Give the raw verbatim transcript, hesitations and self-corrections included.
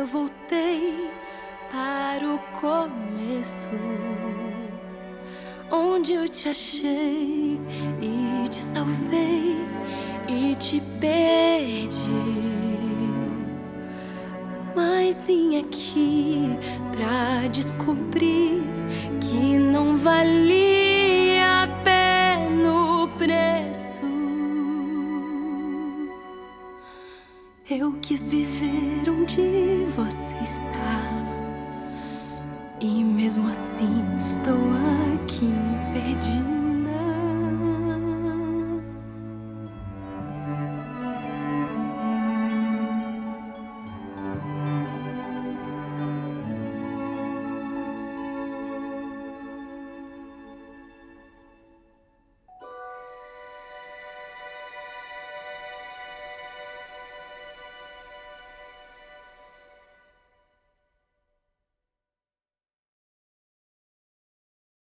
eu voltei para o começo, onde eu te achei e te salvei e te perdi. Mas vim aqui pra descobrir que não valia a pena o preço. Eu quis viver onde você está, e mesmo assim estou aqui perdida.